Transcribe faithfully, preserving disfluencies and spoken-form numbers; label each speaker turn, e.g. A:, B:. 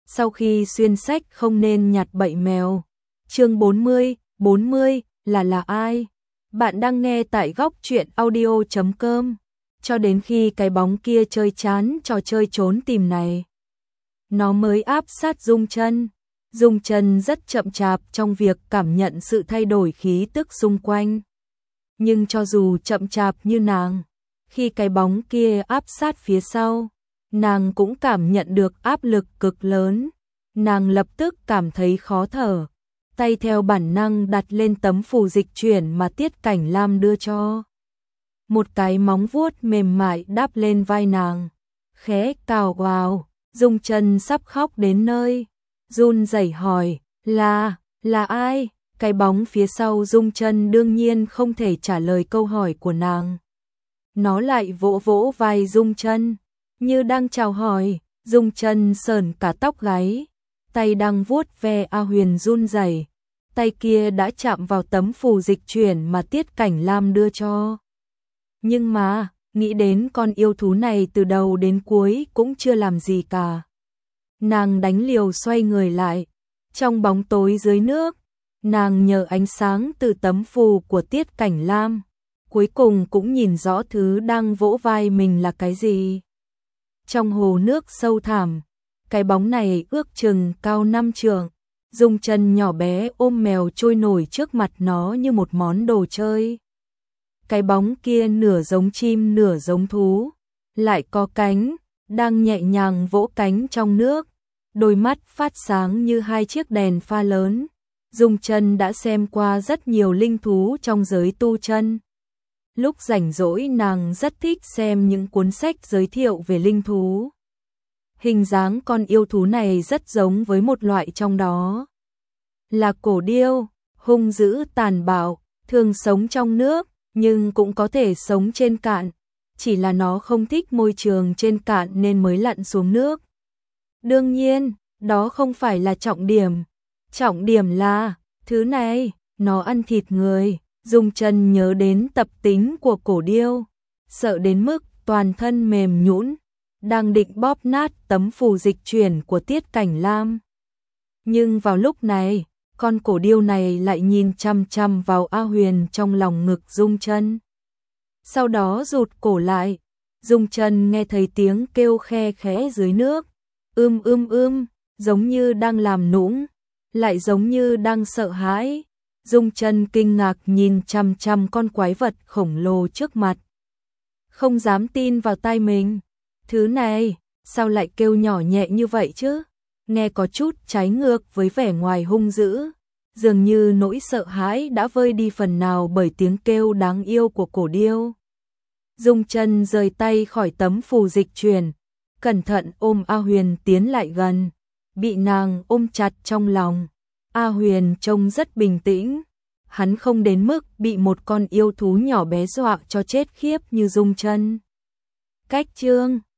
A: sau khi xuyên sách không nên nhặt bậy mèo. Chương bốn mươi, bốn mươi là là ai? Bạn đang nghe tại góc truyện audio chấm com. Cho đến khi cái bóng kia chơi chán trò chơi trốn tìm này, nó mới áp sát Dung Chân. Dung Chân rất chậm chạp trong việc cảm nhận sự thay đổi khí tức xung quanh. Nhưng cho dù chậm chạp như nàng, khi cái bóng kia áp sát phía sau, nàng cũng cảm nhận được áp lực cực lớn. Nàng lập tức cảm thấy khó thở, tay theo bản năng đặt lên tấm phù dịch chuyển mà Tiết Cảnh Lam đưa cho. Một cái móng vuốt mềm mại đáp lên vai nàng, khẽ cào vào. Dung Chân sắp khóc đến nơi, run rẩy hỏi, là, là ai? Cái bóng phía sau Dung Chân đương nhiên không thể trả lời câu hỏi của nàng. Nó lại vỗ vỗ vai Dung Chân, như đang chào hỏi. Dung Chân sờn cả tóc gáy, tay đang vuốt ve A Huyền run rẩy, tay kia đã chạm vào tấm phù dịch chuyển mà Tiết Cảnh Lam đưa cho. Nhưng mà, nghĩ đến con yêu thú này từ đầu đến cuối cũng chưa làm gì cả. Nàng đánh liều xoay người lại, trong bóng tối dưới nước, nàng nhờ ánh sáng từ tấm phù của Tiết Cảnh Lam, cuối cùng cũng nhìn rõ thứ đang vỗ vai mình là cái gì. Trong hồ nước sâu thẳm, cái bóng này ước chừng cao năm trượng. Dung Chân nhỏ bé ôm mèo trôi nổi trước mặt nó như một món đồ chơi. Cái bóng kia nửa giống chim nửa giống thú, lại có cánh, đang nhẹ nhàng vỗ cánh trong nước, đôi mắt phát sáng như hai chiếc đèn pha lớn. Dung Chân đã xem qua rất nhiều linh thú trong giới tu chân. Lúc rảnh rỗi nàng rất thích xem những cuốn sách giới thiệu về linh thú. Hình dáng con yêu thú này rất giống với một loại trong đó. Là cổ điêu, hung dữ tàn bạo, thường sống trong nước, nhưng cũng có thể sống trên cạn. Chỉ là nó không thích môi trường trên cạn nên mới lặn xuống nước. Đương nhiên, đó không phải là trọng điểm. Trọng điểm là, thứ này, nó ăn thịt người. Dung Chân nhớ đến tập tính của cổ điêu, sợ đến mức toàn thân mềm nhũn, đang định bóp nát tấm phù dịch chuyển của Tiết Cảnh Lam. Nhưng vào lúc này, con cổ điêu này lại nhìn chăm chăm vào A Huyền trong lòng ngực Dung Chân. Sau đó rụt cổ lại, Dung Chân nghe thấy tiếng kêu khe khẽ dưới nước, ưm ưm ưm, giống như đang làm nũng, lại giống như đang sợ hãi. Dung Chân kinh ngạc nhìn chăm chăm con quái vật khổng lồ trước mặt, không dám tin vào tai mình. Thứ này, sao lại kêu nhỏ nhẹ như vậy chứ? Nghe có chút trái ngược với vẻ ngoài hung dữ, dường như nỗi sợ hãi đã vơi đi phần nào bởi tiếng kêu đáng yêu của cổ điêu. Dung Chân rời tay khỏi tấm phù dịch chuyển, cẩn thận ôm A Huyền tiến lại gần, bị nàng ôm chặt trong lòng. A Huyền trông rất bình tĩnh, hắn không đến mức bị một con yêu thú nhỏ bé dọa cho chết khiếp như Dung Chân. Cách chương